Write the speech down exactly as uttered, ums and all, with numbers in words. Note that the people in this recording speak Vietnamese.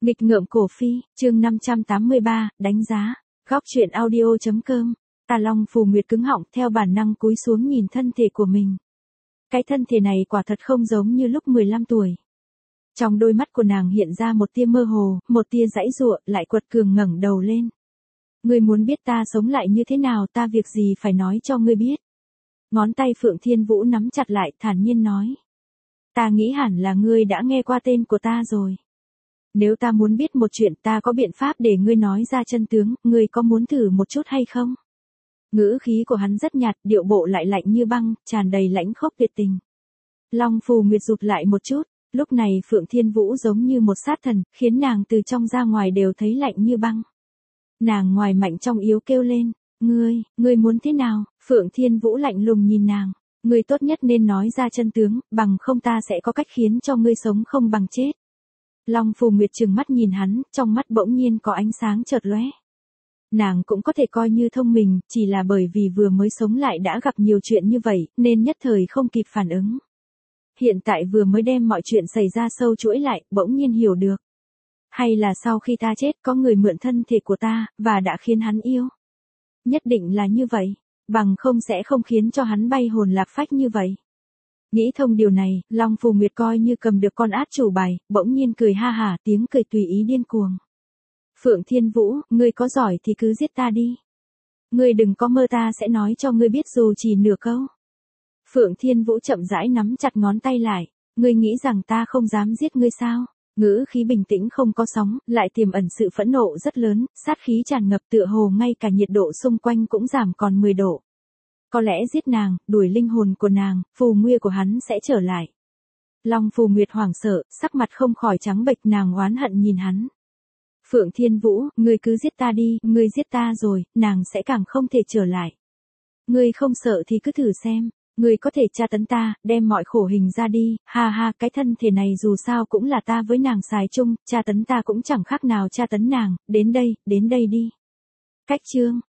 Nghịch ngợm cổ phi, chương năm trăm tám mươi ba, đánh giá. Góc truyện audio.com. Tà Long Phù Nguyệt cứng họng theo bản năng cúi xuống nhìn thân thể của mình. Cái thân thể này quả thật không giống như lúc mười lăm tuổi. Trong đôi mắt của nàng hiện ra một tia mơ hồ, một tia giãy giụa, lại quật cường ngẩng đầu lên. Ngươi muốn biết ta sống lại như thế nào, ta việc gì phải nói cho ngươi biết. Ngón tay Phượng Thiên Vũ nắm chặt lại, thản nhiên nói. Ta nghĩ hẳn là ngươi đã nghe qua tên của ta rồi. Nếu ta muốn biết một chuyện, ta có biện pháp để ngươi nói ra chân tướng, ngươi có muốn thử một chút hay không? Ngữ khí của hắn rất nhạt, điệu bộ lại lạnh như băng, tràn đầy lãnh khốc tuyệt tình. Long Phù Nguyệt rụt lại một chút, lúc này Phượng Thiên Vũ giống như một sát thần, khiến nàng từ trong ra ngoài đều thấy lạnh như băng. Nàng ngoài mạnh trong yếu kêu lên, ngươi, ngươi muốn thế nào? Phượng Thiên Vũ lạnh lùng nhìn nàng, ngươi tốt nhất nên nói ra chân tướng, bằng không ta sẽ có cách khiến cho ngươi sống không bằng chết. Long Phù Nguyệt trừng mắt nhìn hắn, trong mắt bỗng nhiên có ánh sáng chợt lóe. Nàng cũng có thể coi như thông minh, chỉ là bởi vì vừa mới sống lại đã gặp nhiều chuyện như vậy, nên nhất thời không kịp phản ứng. Hiện tại vừa mới đem mọi chuyện xảy ra sâu chuỗi lại, bỗng nhiên hiểu được. Hay là sau khi ta chết có người mượn thân thể của ta, và đã khiến hắn yêu. Nhất định là như vậy, bằng không sẽ không khiến cho hắn bay hồn lạc phách như vậy. Nghĩ thông điều này, Long Phù Nguyệt coi như cầm được con át chủ bài, bỗng nhiên cười ha hả, tiếng cười tùy ý điên cuồng. Phượng Thiên Vũ, ngươi có giỏi thì cứ giết ta đi. Ngươi đừng có mơ ta sẽ nói cho ngươi biết dù chỉ nửa câu. Phượng Thiên Vũ chậm rãi nắm chặt ngón tay lại, ngươi nghĩ rằng ta không dám giết ngươi sao? Ngữ khí bình tĩnh không có sóng, lại tiềm ẩn sự phẫn nộ rất lớn, sát khí tràn ngập tựa hồ ngay cả nhiệt độ xung quanh cũng giảm còn mười độ. Có lẽ giết nàng, đuổi linh hồn của nàng, phù nguy của hắn sẽ trở lại. Long Phù Nguyệt hoảng sợ, sắc mặt không khỏi trắng bệch, nàng oán hận nhìn hắn. Phượng Thiên Vũ, ngươi cứ giết ta đi, ngươi giết ta rồi, nàng sẽ càng không thể trở lại. Ngươi không sợ thì cứ thử xem, ngươi có thể tra tấn ta, đem mọi khổ hình ra đi, ha ha, cái thân thể này dù sao cũng là ta với nàng xài chung, tra tấn ta cũng chẳng khác nào tra tấn nàng, đến đây, đến đây đi. Cách chương.